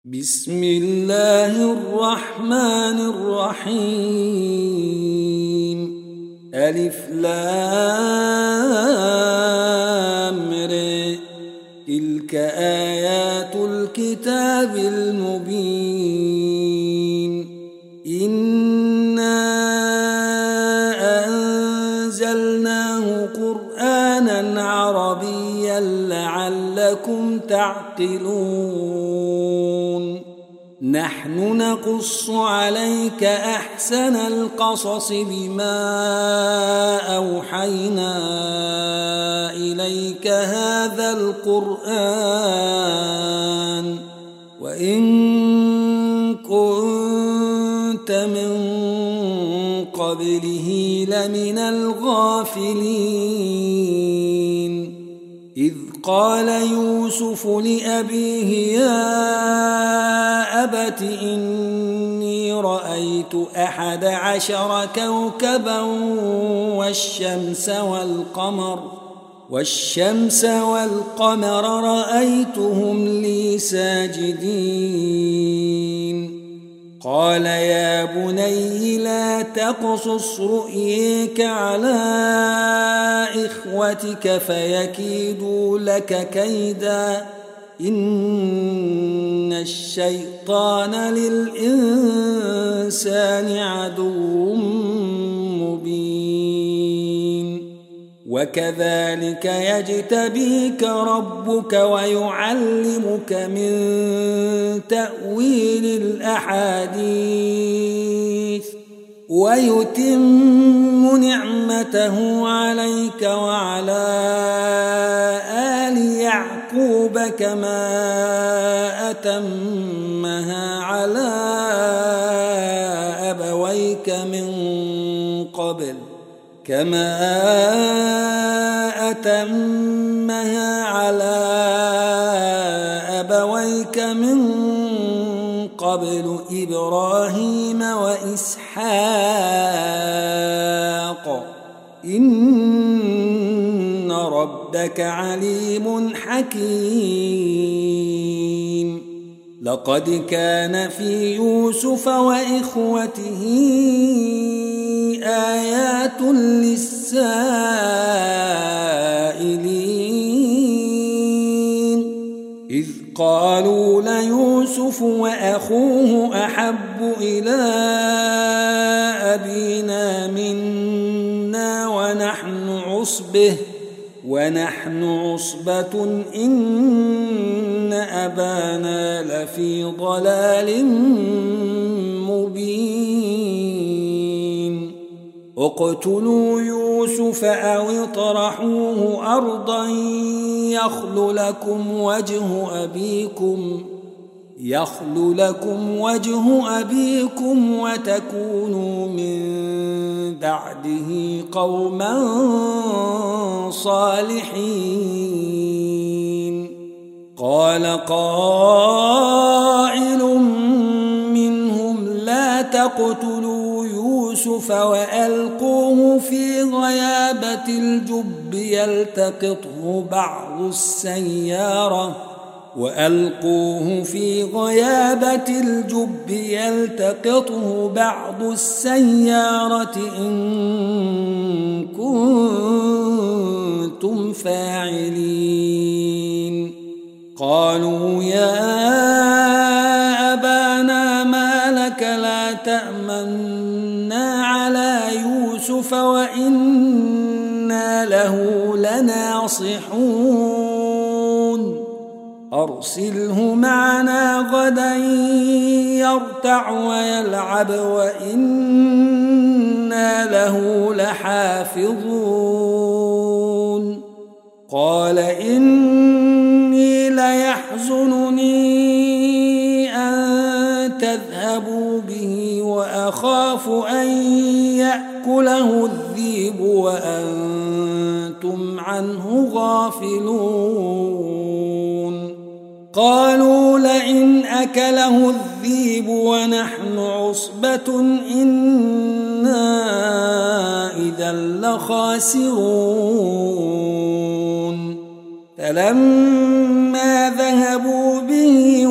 بسم الله الرحمن الرحيم. ألف لام ر. تلك آيات الكتاب المبين. إنا أنزلناه قرآنا عربيا لعلكم تعقلون. نحن نقص عليك أحسن القصص بما أوحينا إليك هذا القرآن وإن كنت من قبله لمن الغافلين. إذ قال يوسف لأبيه يا أبت إني رأيت 11 كوكبا والشمس والقمر رأيتهم لي ساجدين. قال يا بني لا تقصص رؤيك على إخوتك فيكيدوا لك كيدا إن الشيطان للإنسان عدو مبين. وكذلك يجتبيك ربك ويعلمك من تأويل الأحاديث ويتم نعمته عليك وعلى آل يعقوب كما أتمها على أبويك من قبل إبراهيم وإسحاق إن ربك عليم حكيم. لقد كان في يوسف وإخوته آيات للسائلين إذ قالوا ليوسف وأخوه أحب إلى أبينا منا ونحن عصبة إن أبانا لفي ضلال مبين. اقتلوا يوسف أو اطرحوه أرضا يخل لكم وجه أبيكم وتكونوا من بعده قوما صالحين. قال قائل منهم لا تقتلوا يوسف وألقوه في غيابة الجب يلتقطه بعض السيارة إن كنتم فاعلين. قالوا يا أبانا ما لك لا تأمنا على يوسف وإنا له لناصحون. أرسله معنا غدا يرتع ويلعب وإنا له لحافظون. قال إني ليحزنني أن تذهبوا به وأخاف أن يأكله الذئب وأنتم عنه غافلون. قالوا لئن أكله الذئب ونحن عصبة إنا إذا لخاسرون. فلما ذهبوا به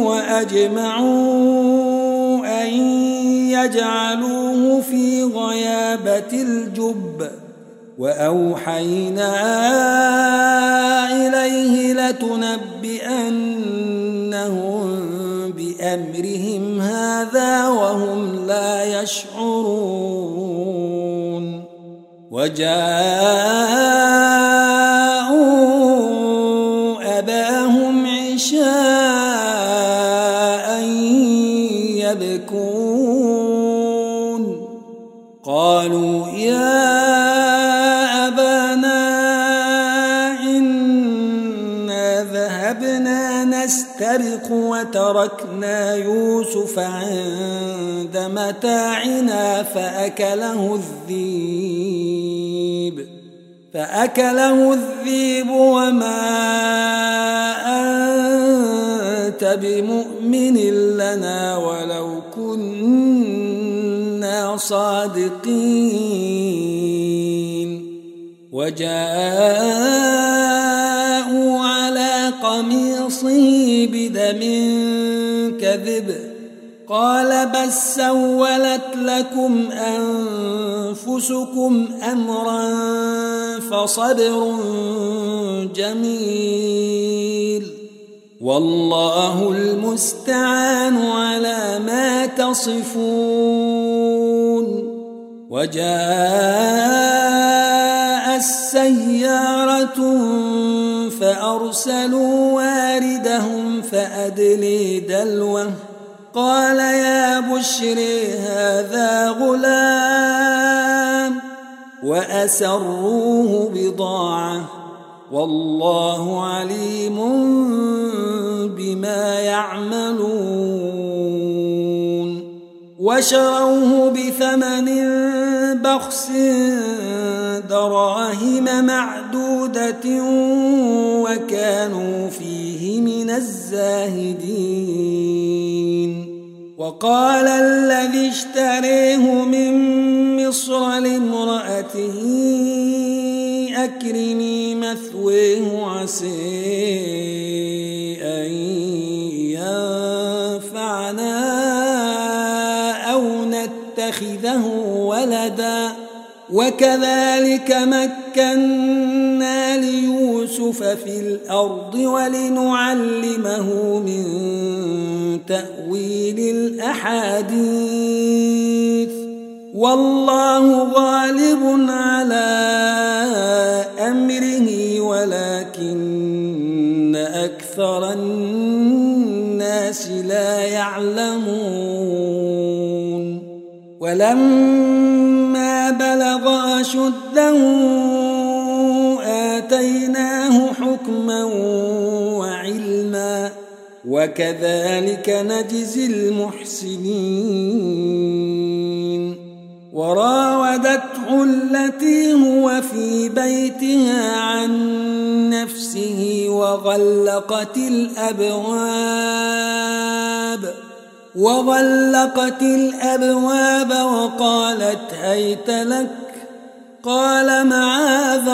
وأجمعوا أن يجعلوه في غيابة الجب وأوحينا إليه لتنبئنهم بأمرهم هذا وهم لا يشعرون وجاءوا أباهم عشاء يبكون قالوا يا أبانا إنا ذهبنا نستبق وتركنا يوسف عند متاعنا فأكله الذئب وما أنت بمؤمن لنا ولو كنا صادقين وجاءوا على قميصه بدم كذب قال بل سولت لكم أنفسكم أمرا فصبر جميل والله المستعان على ما تصفون وجاء السيارة فأرسلوا واردهم فأدلي دلوه قال يا بشري هذا غلام وأسروه بضاعة والله عليم بما يعملون وشروه بثمن بخس دراهم معدودة وكانوا فيه من الزاهدين وقال الذي اشتريه من مصر لامرأته أكرمي مثواه عسى أن ينفعنا أو نتخذه ولدا وكذلك مكنا ليوسف في الأرض ولنعلمه من تأويل الأحاديث والله غالب على أمره ولكن أكثر الناس لا يعلمون ولما بلغ أشده آتيناه حكما وعلما وكذلك نجزي المحسنين وراودته التي هو في بيتها عن نفسه وغلقت الأبواب وقالت هيت لك قال معاذ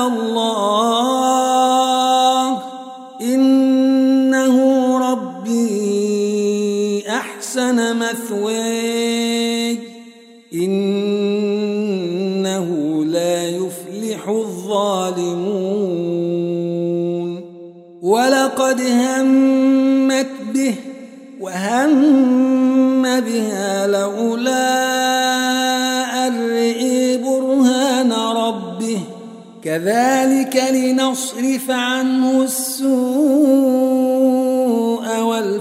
الله إنه ربي أحسن مثواي إنه لا يفلح الظالمون ولقد همت به وهم بها لولا أن رئي برهان ربه كذلك لنصرف عنه السوء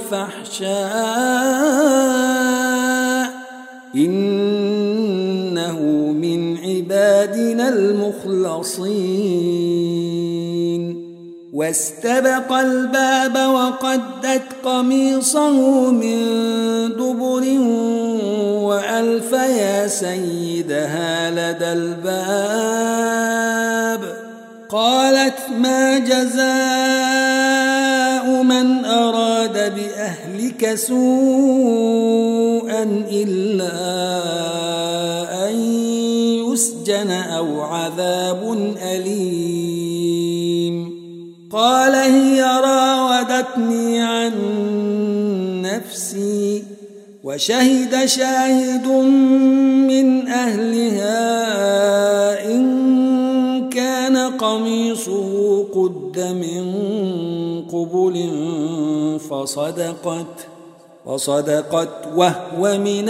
والفحشاء إنه من عبادنا المخلصين واستبق الباب وقدت قميصه من دبر وألف يا سيدها لدى الباب قالت ما جزاء من أراد بأهلك سوءا إلا أن يسجن أو عذاب أليم قال هي وشهد شاهد من أهلها إن كان قميصه قد من قبل فصدقت وهو من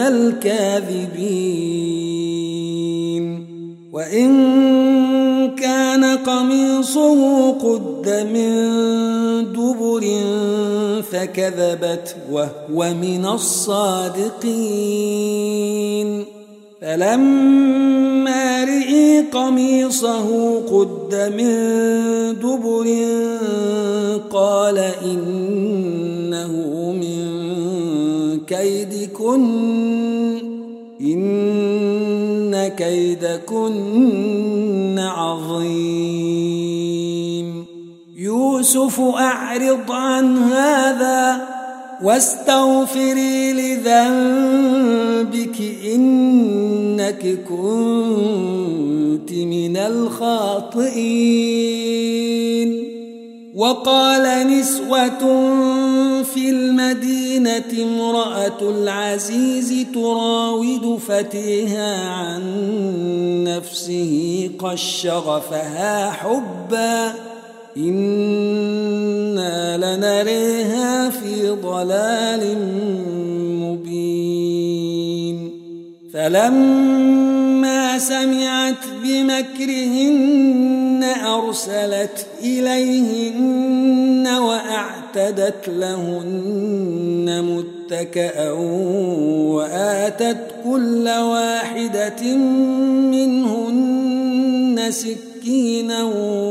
الكاذبين وإن كان قميصه قد من دبر فكذبت وهو من الصادقين فلما رئي قميصه قد من دبر قال إنه من كيدكن إن كيدكن عظيم يوسف أعرض عن هذا واستغفري لذنبك إنك كنت من الخاطئين وقال نسوة في المدينة امرأة العزيز تراود فتيها عن نفسه قد شغفها حبا إنا لنريها في ضلال مبين فلما سمعت بمكرهن أرسلت إليهن وأعتدت لهن متكأ وآتت كل واحدة منهن سكينا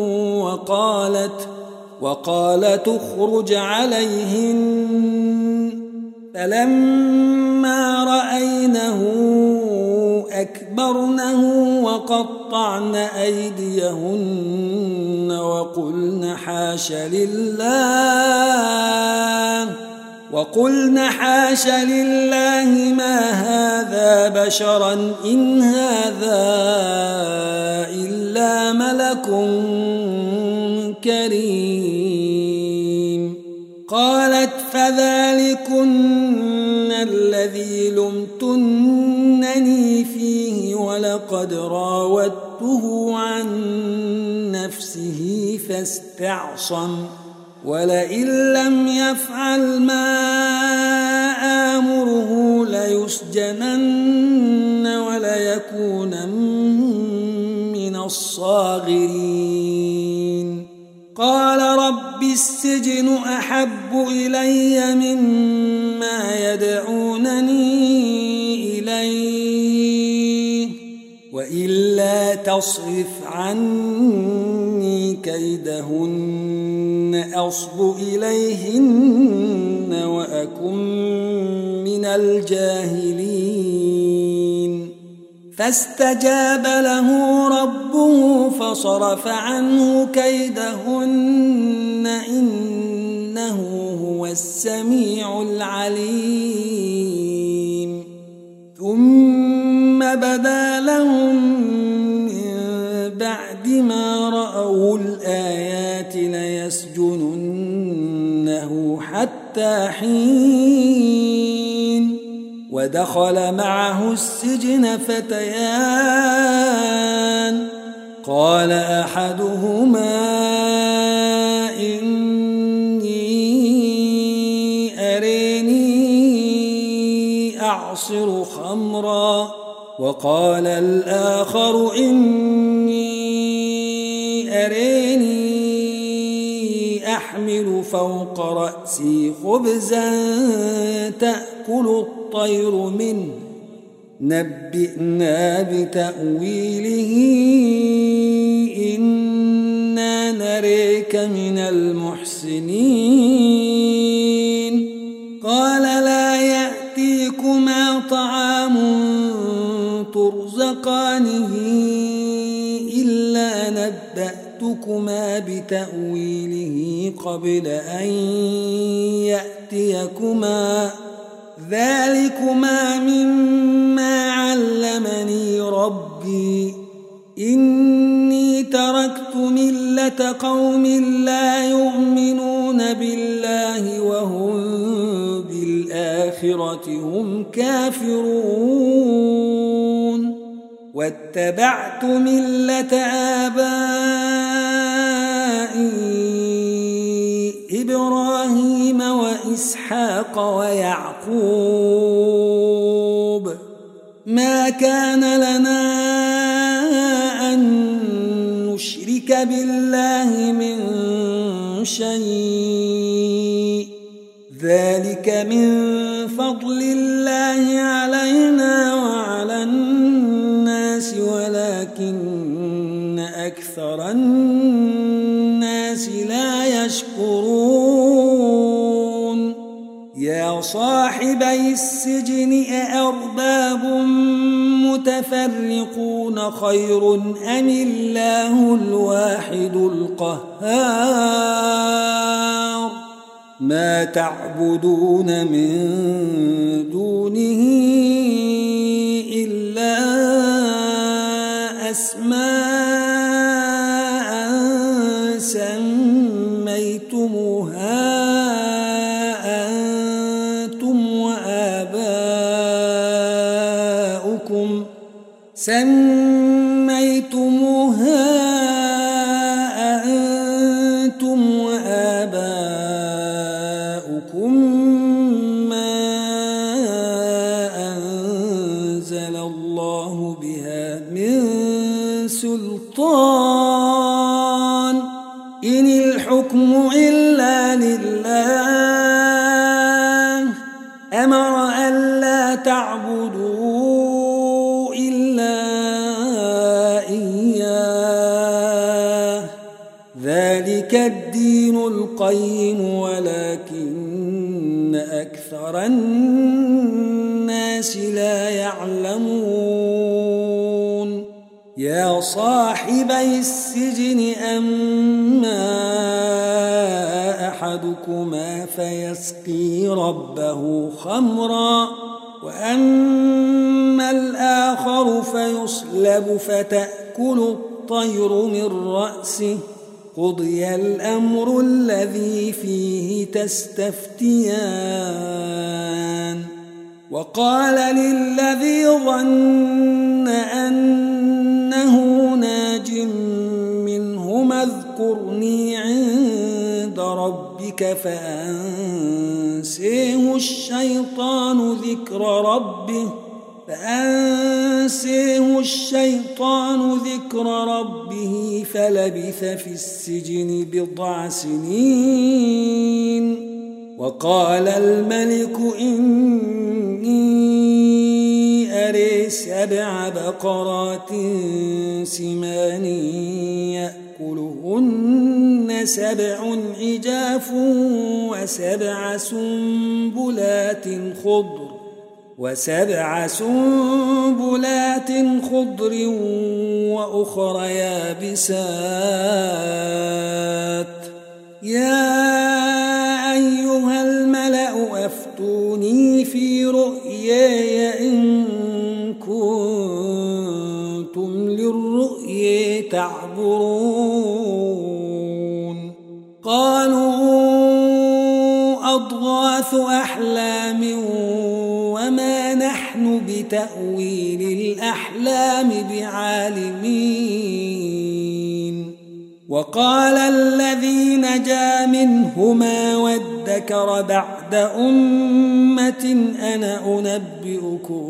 وقالت اخرج عليهن فلما رأينه أكبرنه وقطعن أيديهن وقلن حاش لله ما هذا بشرا إن هذا إلا ملك كريم قالت فذلكن الذي لمتنني فيه ولقد راودته عن نفسه فاستعصم ولئن لم يفعل ما آمره ليسجنن وليكون من الصاغرين قال رب السجن أحب إلي مما يدعونني إليه وإلا تصرف عني كيدهن أصب إليهن وأكن من الجاهلين فاستجاب له ربه فصرف عنه كيدهن إنه هو السميع العليم ثم بدا لهم من بعد ما رأوا الآيات ليسجننه حتى حين ودخل معه السجن فتيان قال أحدهما إني أريني أعصر خمرا وقال الآخر إني أريني أحمل فوق رأسي خبزا تأكل الطير منه نبئنا بتأويله إنا نريك من المحسنين قال لا يأتيكما طعام ترزقانه إلا نبأتكما بتأويله قبل أن يأتيكما ذلكما مما علمني ربي إني تركت ملة قوم لا يؤمنون بالله وهم بالآخرة وبالآخرة هم كافرون واتبعت ملة آبائي إبراهيم وإسحاق ويعقوب ما كان لنا أن نشرك بالله من شيء ذلك من فضل الله علينا وعلى الناس ولكن أكثر الناس لا يشكرون يا صاحبي السجن أأرباب متفرقون خير أم الله الواحد القهار ما تعبدون من دونه إلا أسماء سميتموها أنتم وآباؤكم ما أنزل الله بها من سلطان إن الحكم إلا لله أمر ألا تعبدوا إلا إياه ذلك الدين القيم ولكن أكثر الناس لا يعلمون يا صاحبي السجن أما أحدكما فيسقي ربه خمرا وأما الآخر فيصلب فتأكل الطير من رأسه قضي الأمر الذي فيه تستفتيان وقال للذي ظن أنه ناج منهما اذكرني عند ربك فأنسيه الشيطان ذكر ربه فلبث في السجن بضع سنين وقال الملك إني أري 7 بقرات سمان يأكلهن 7 عجاف وسبع سنبلات خضر وأخر يابسات يا أيها الملأ أفتوني في رؤياي إن كنتم للرؤيا تعبرون قالوا أضغاث أحلام وما نحن بتأويل الأحلام بعالمين وقال الذي نجا منهما وادكر بعد أمة أنا أنبئكم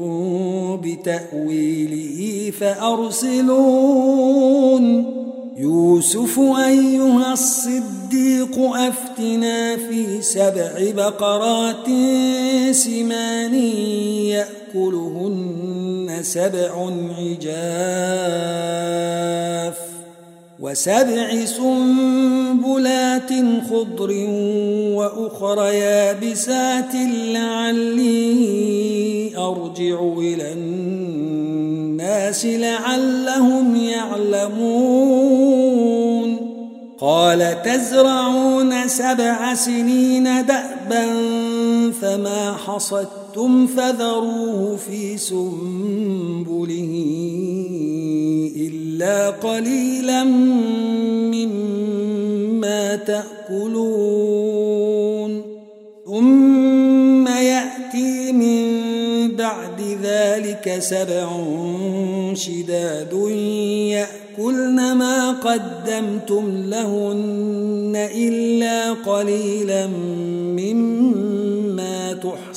بتأويله فأرسلون يوسف أيها الصديق أفتنا في 7 بقرات سمان يأكلهن 7 عجاف و7 سنبلات خضر وأخر يابسات لعلي أرجع إلى الناس لعلهم يعلمون قال تزرعون 7 سنين دأبا فما حصدتم فذروه في سنبله إلا قليلا مما تأكلون ثم يأتي بعد ذلك 7 شداد يأكلن ما قدمتم لهن إلا قليلا مما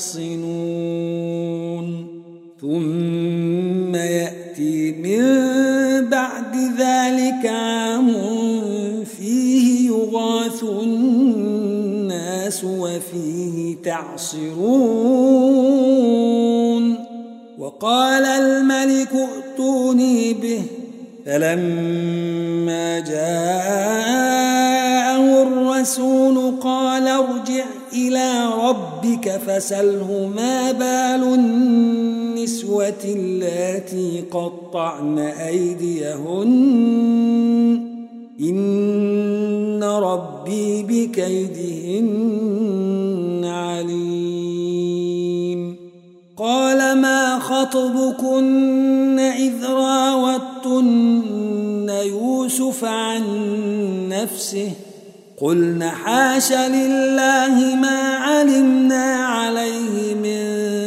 تحصنون ثم يأتي من بعد ذلك عام فيه يغاث الناس وفيه تعصرون وقال الملك ائتوني به فلما جاءه الرسول قال ارجع إلى ربك فسله ما بال النسوة اللاتي قطعن أيديهن إن ربي بكيدهن عليم قال ما خطبكن إذ راوتن يوسف عن نفسه قلن حاش لله ما علمنا عليه من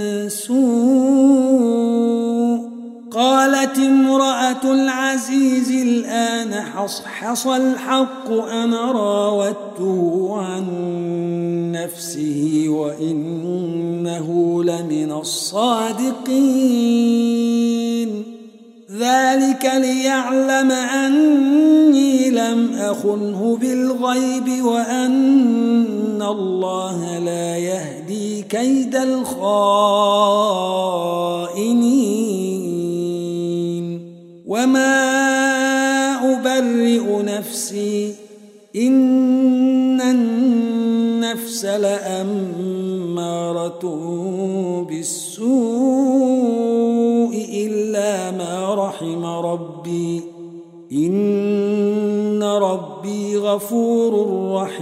سوء قالت امرأة العزيز الآن حصحص الحق أنا راودته عن نفسه وإنه لمن الصادقين ذلك ليعلم أني لم أخنه بالغيب وأن الله لا يهدي كيد الخائنين وما أبرئ نفسي إن النفس لأمارة بالسوء إلا ما رحم ربي إن ربي غفور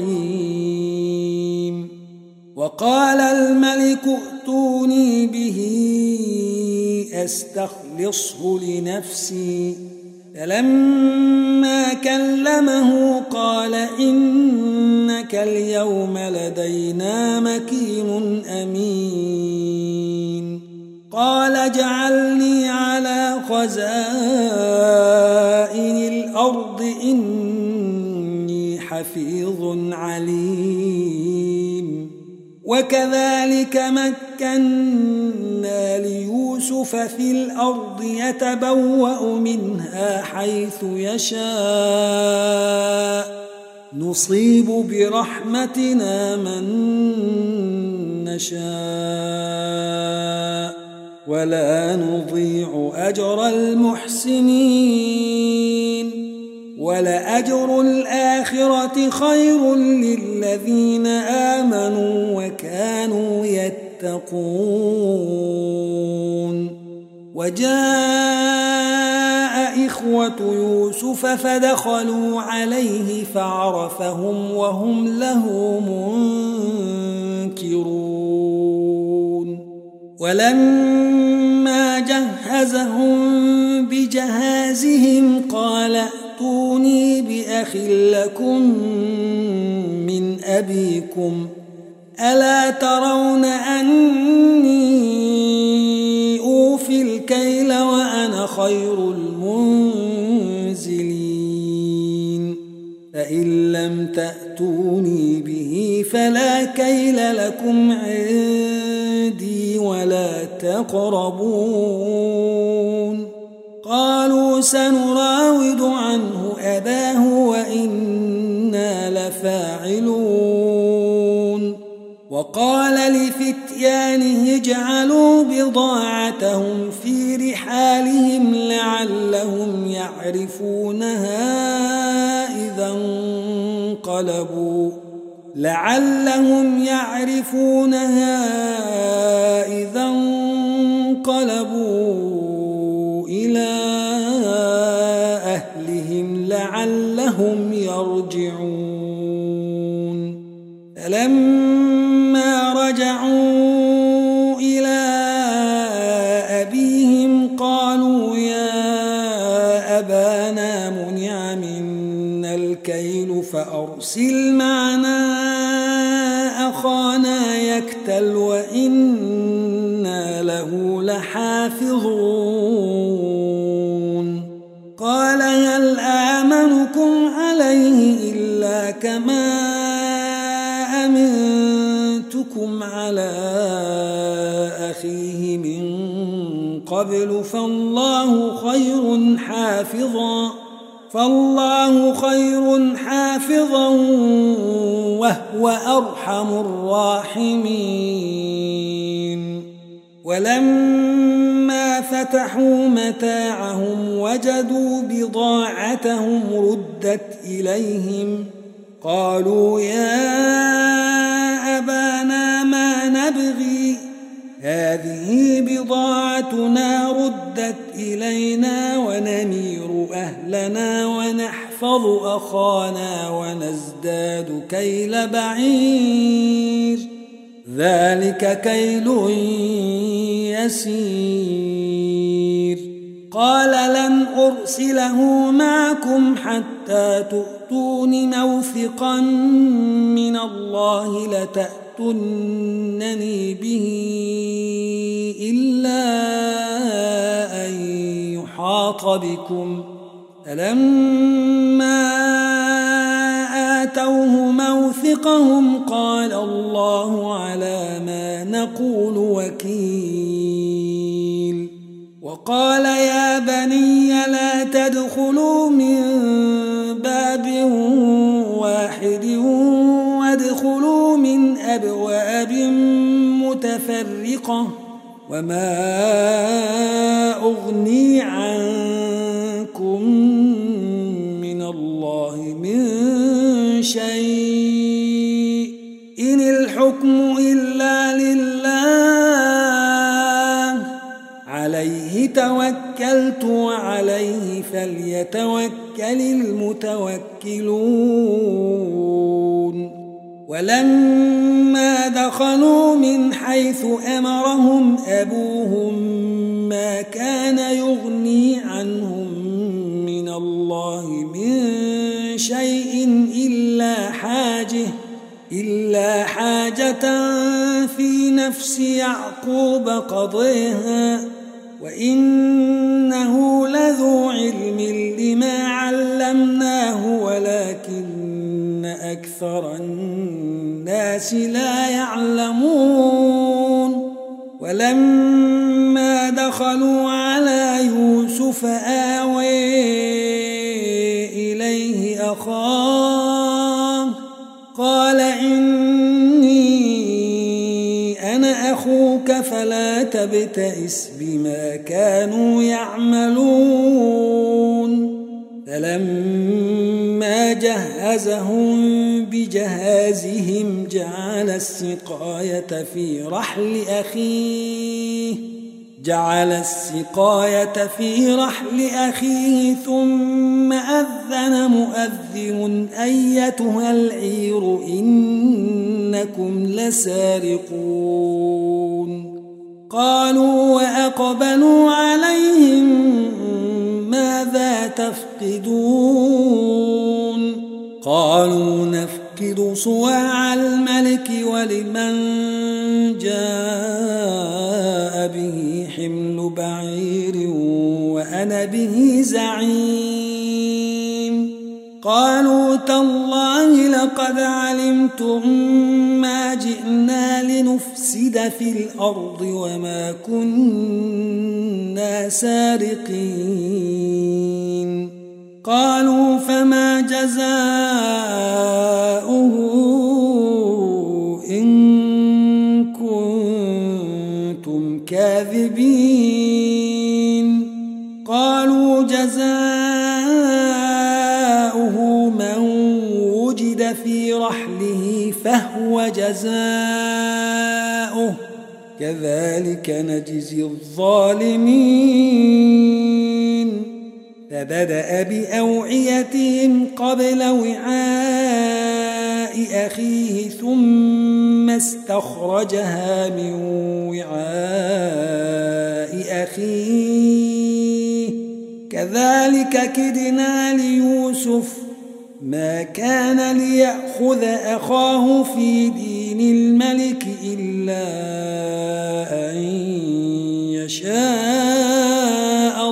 رحيم وقال الملك ائتوني به أستخلصه لنفسي فلما كلمه قال إنك اليوم لدينا مكين أمين قال اجعلني على خزائن الأرض إني حفيظ عليم وكذلك مكنا ليوسف في الأرض يتبوأ منها حيث يشاء نصيب برحمتنا من نشاء ولا نضيع أجر المحسنين ولأجر الآخرة خير للذين آمنوا وكانوا يتقون وجاء إخوة يوسف فدخلوا عليه فعرفهم وهم له منكرون ولما جهزهم بجهازهم قال ائتوني بأخ لكم من أبيكم ألا ترون أني أوفي الكيل وأنا خير المنزلين فإن لم تأتوني به فلا كيل لكم عندي ولا تقربون قالوا سنراود عنه أباه وإنا لفاعلون وقال لفتيانه اجعلوا بضاعتهم في رحالهم لعلهم يعرفونها إذا انقلبوا إلى أهلهم لعلهم يرجعون فلما رجعوا إلى أبيهم قالوا يا أبانا منع منا الكيل فأرسل معنا أخانا يكتل وإنا له لحافظون قال هل آمنكم عليه إلا كما أمنتكم على أخيه من قبل فالله خير حافظا وهو أرحم الراحمين ولما فتحوا متاعهم وجدوا بضاعتهم ردت إليهم قالوا يا أبانا ما نبغي هذه بضاعتنا ردت إلينا ونمير أهلنا ونحفظ أخانا ونزداد كيل بعير ذلك كيل يسير قال لن أرسله معكم حتى تؤتون موثقا من الله لتأتونني به إلا أن يحاط بكم فلما آتوه موثقهم قال الله على ما نقول وكيل وقال يا بني لا تدخلوا من باب واحد وادخلوا من أبواب متفرقة وما أغني عنكم من الله من شيء إن الحكم إلا لله عليه توكلت وعليه فليتوكل المتوكلون ولما دخلوا من حيث أمرهم أبوهم ما كان يغني عنهم من الله من شيء إلا حاجة في نفس يعقوب قضيها وإنه لذو علم لما علمناه ولكن أكثر الناس لا يعلمون ولما دخلوا على يوسف آوي إليه أخاه قال إني أنا أخوك فلا تبتئس بما كانوا يعملون فلما جهزهم بجهازهم جعل السقاية في رحل أخيه ثم أذن مؤذن أيتها العير إنكم لسارقون قالوا وأقبلوا عليهم ماذا تفقدون قالوا نفقد صواع الملك ولمن جاء به حمل بعير وأنا به زعيم قالوا تالله لقد علمتم ما جئنا لنفسد في الأرض وما كنا سارقين قالوا فما جزاؤه إن كنتم كاذبين قالوا جزاؤه من وجد في رحله فهو جزاؤه كذلك نجزي الظالمين فبدأ بأوعيتهم قبل وعاء أخيه ثم استخرجها من وعاء أخيه كذلك كدنا ليوسف ما كان ليأخذ أخاه في دين الملك إلا أن شاء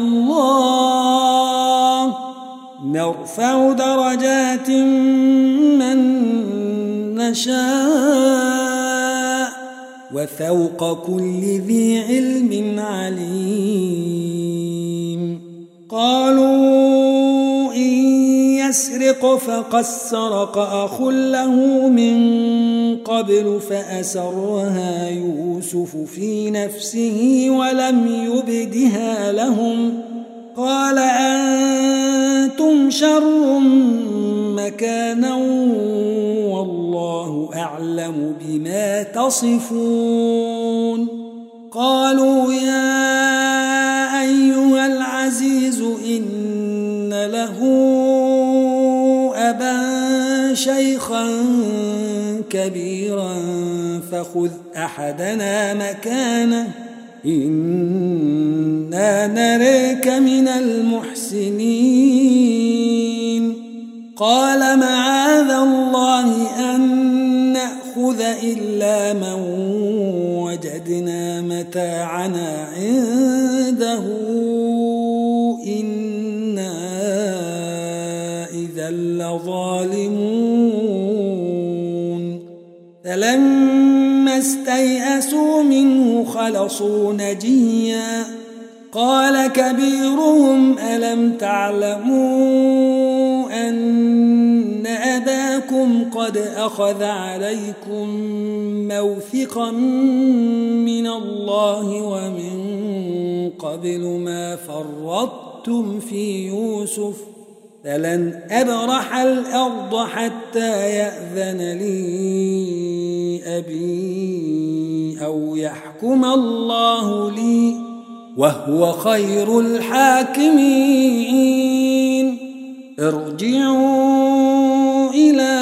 الله نرفع درجات من نشاء وفوق كل ذي علم عليم. قالوا إن يسرق فقد سرق أخ له من قبل فأسرها يوسف في نفسه ولم يبدها لهم قال أنتم شر مكانا والله أعلم بما تصفون. قالوا يا أيها العزيز إن له أبا شيخا كبيرا فخذ أحدنا مكانه إنا نريك من المحسنين. قال معاذ الله أن نأخذ إلا من وجدنا متاعنا عنده إنا إذا لظالمون. فلما استيئسوا منه خلصوا نجيا قال كبيرهم ألم تعلموا أن أباكم قد أخذ عليكم موثقا من الله ومن قبل ما فرطتم في يوسف فلن أبرح الأرض حتى يأذن لي أبي أو يحكم الله لي وهو خير الحاكمين. ارجعوا إلى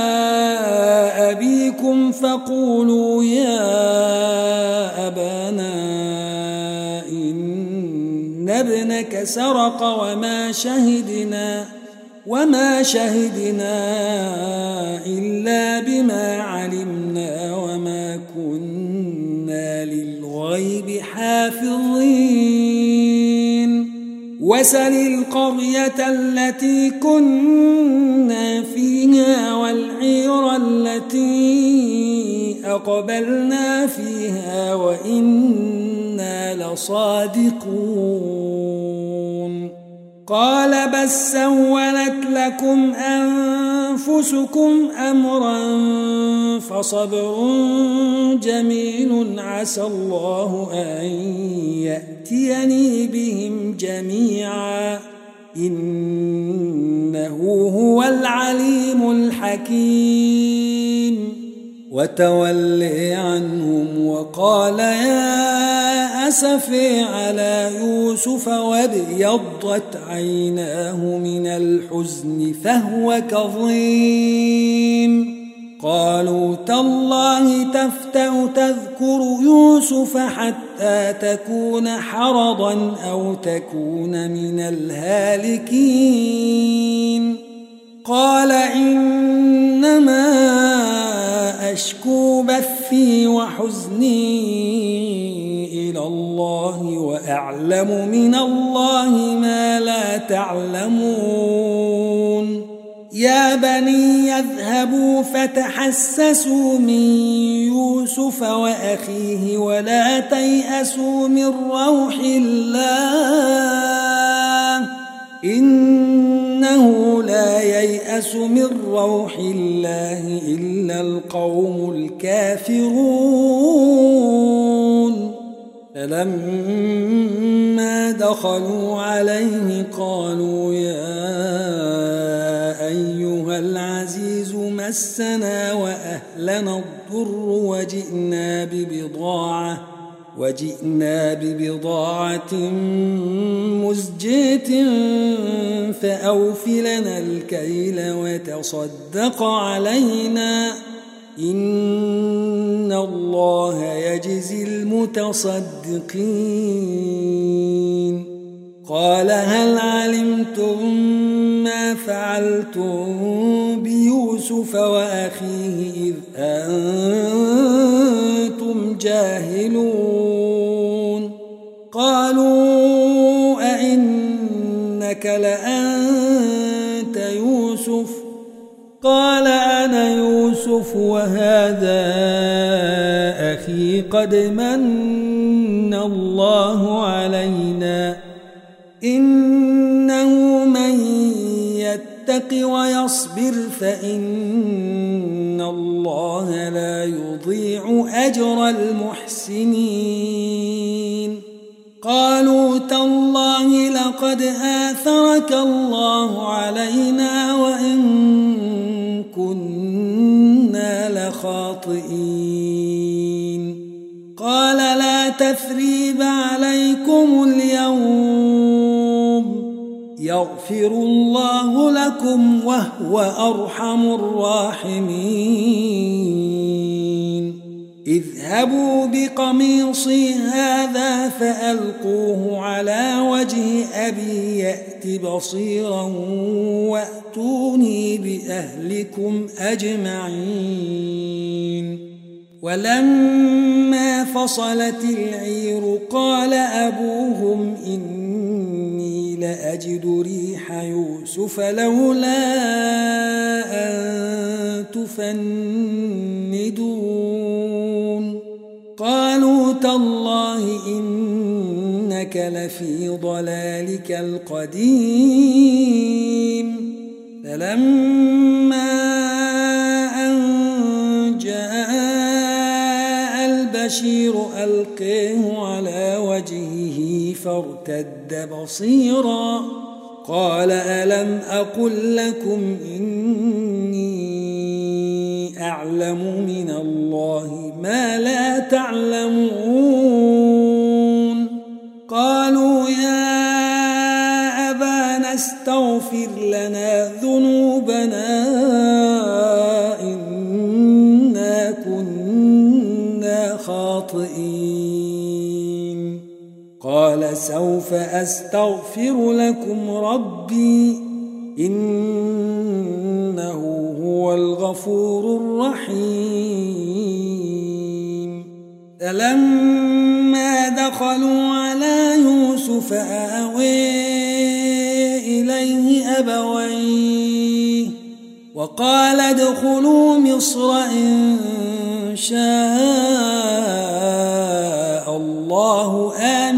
أبيكم فقولوا يا أبانا إن ابنك سرق وما شهدنا إلا بما علمنا وما كنا للغيب حافظين. وسل القرية التي كنا فيها والعير التي أقبلنا فيها وإنا لصادقون. قال بل سولت لكم أنفسكم أمرا فصبر جميل عسى الله أن يأتيني بهم جميعا إنه هو العليم الحكيم. وتولي عنهم وقال يا أسفي على يوسف وابيضت عيناه من الحزن فهو كظيم. قالوا تالله تفتأ تذكر يوسف حتى تكون حرضا أو تكون من الهالكين. قال إنما أشكو بثي وحزني إلى الله وأعلم من الله ما لا تعلمون. يا بني يذهبوا فتحسسوا من يوسف وأخيه ولا تيأسوا من روح الله إنه لا ييأس من روح الله إلا القوم الكافرون. فلما دخلوا عليه قالوا يا أيها العزيز مسنا وأهلنا الضر وجئنا ببضاعة مزجاة فأوف لنا الكيل وتصدق علينا إن الله يجزي المتصدقين. قال هل علمتم ما فعلتم بيوسف وأخيه إذ أنتم جاهلون. قالوا أئنك لأنت يوسف قال أنا يوسف وهذا أخي قد من الله علينا إنه من يتق ويصبر فإن الله لا يضيع أجر المحسنين قالوا تالله لقد آثرك الله علينا وإن كنا لخاطئين قال لا تثريب عليكم اليوم يغفر الله لكم وهو أرحم الراحمين اذهبوا بقميصي هذا فألقوه على وجه أبي يأت بصيرا وأتوني بأهلكم أجمعين ولما فصلت العير قال أبوهم إني لأجد ريح يوسف لولا أن تفندون قالوا تالله إنك لفي ضلالك القديم فلما أن جاء البشير ألقيه على وجهه فارتد بصيرا قال ألم أقل لكم إني أعلم من الله ما لا تعلمون قالوا يا أبانا استغفر لنا ذنوبنا إنا كنا خاطئين قال سوف أستغفر لكم ربي إنه هو الغفور الرحيم فلما دخلوا على يوسف آوي إليه أبويه وقال ادخلوا مصر إن شاء الله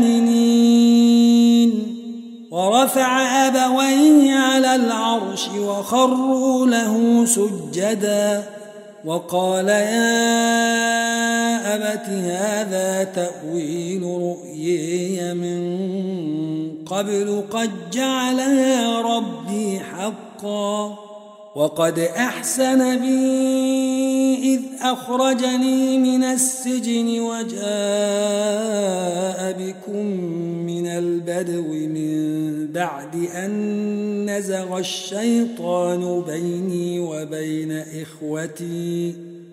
آمنين ورفع أبويه على العرش وخروا له سجدا وقال يا أبت هذا تأويل رؤياي من قبل قد جعلها ربي حقا وقد أحسن بي إذ أخرجني من السجن وجاء بكم من البدو من بعد أن نزغ الشيطان بيني وبين إخوتي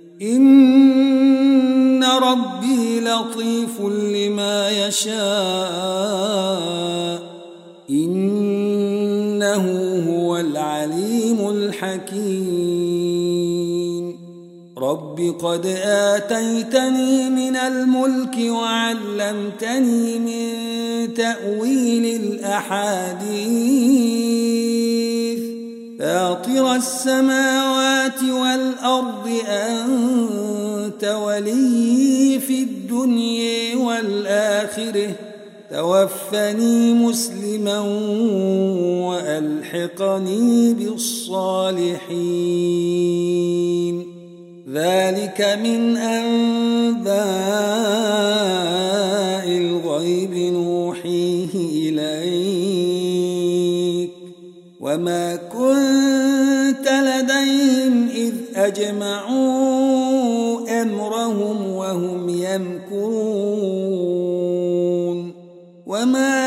إن ربي لطيف لما يشاء إنه هو العليم الحكيم رب قد آتيتني من الملك وعلمتني من تأويل الأحاديث فاطر السماوات والأرض أنت ولي في الدنيا والآخرة توفني مسلما وألحقني بالصالحين ذلك من أنباء الغيب نوحيه إليك وما كنت لديهم إذ أجمعوا أمرهم وهم يمكرون وما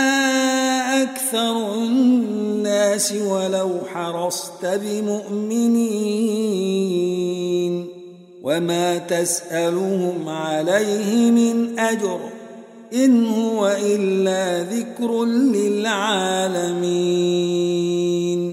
أكثر الناس ولو حرصت بمؤمنين وما تسألهم عليه من أجر إن هو إلا ذكر للعالمين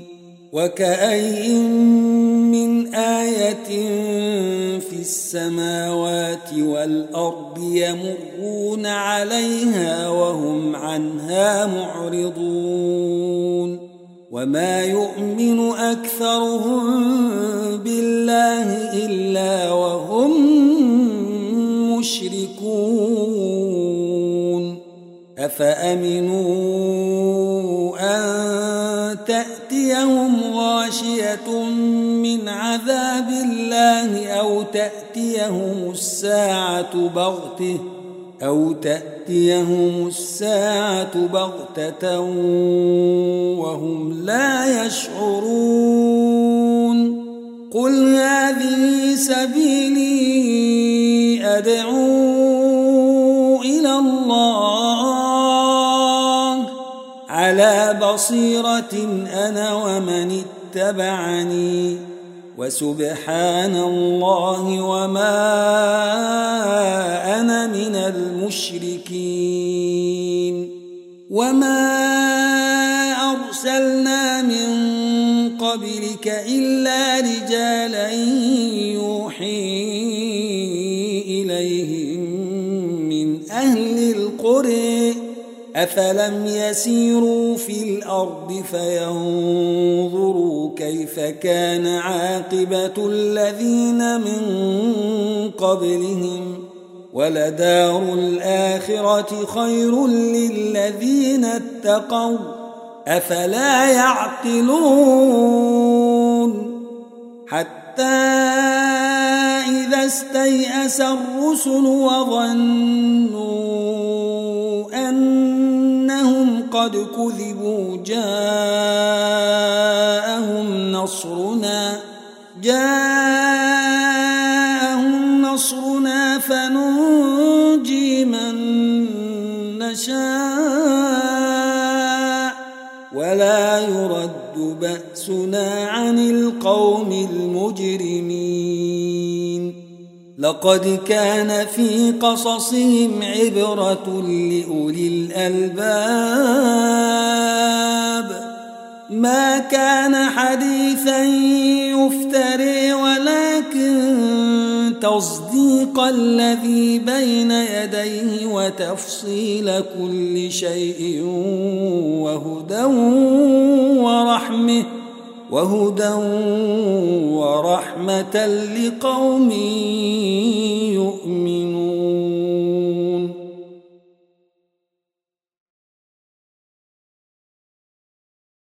وكأين من آية في السماوات والأرض يمرون عليها وهم عنها معرضون وما يؤمن أكثرهم بالله إلا وهم مشركون أفأمنوا أن تأتيهم غاشية من عذاب الله أو تأتيهم الساعة بغتة وهم لا يشعرون قل هذه سبيلي أدعو إلى الله على بصيرة أنا ومن اتبعني وسبحان الله وما أنا من المشركين وما أرسلنا من قبلك إلا رجالا يوحي إليهم من أهل القرى أفلم يسيروا في الأرض فينظروا كيف كان عاقبة الذين من قبلهم ولدار الآخرة خير للذين اتقوا أفلا يعقلون حتى إذا استيأس الرسل وظنوا أنهم قد كذبوا جاءهم نصرنا فننجي من نشاء ولا يرد بأسنا عن القوم المجرمين لقد كان في قصصهم عبرة لأولي الألباب ما كان حديثا يفتري ولكن تصديق الذي بين يديه وتفصيل كل شيء وهدى ورحمة لقوم يؤمنون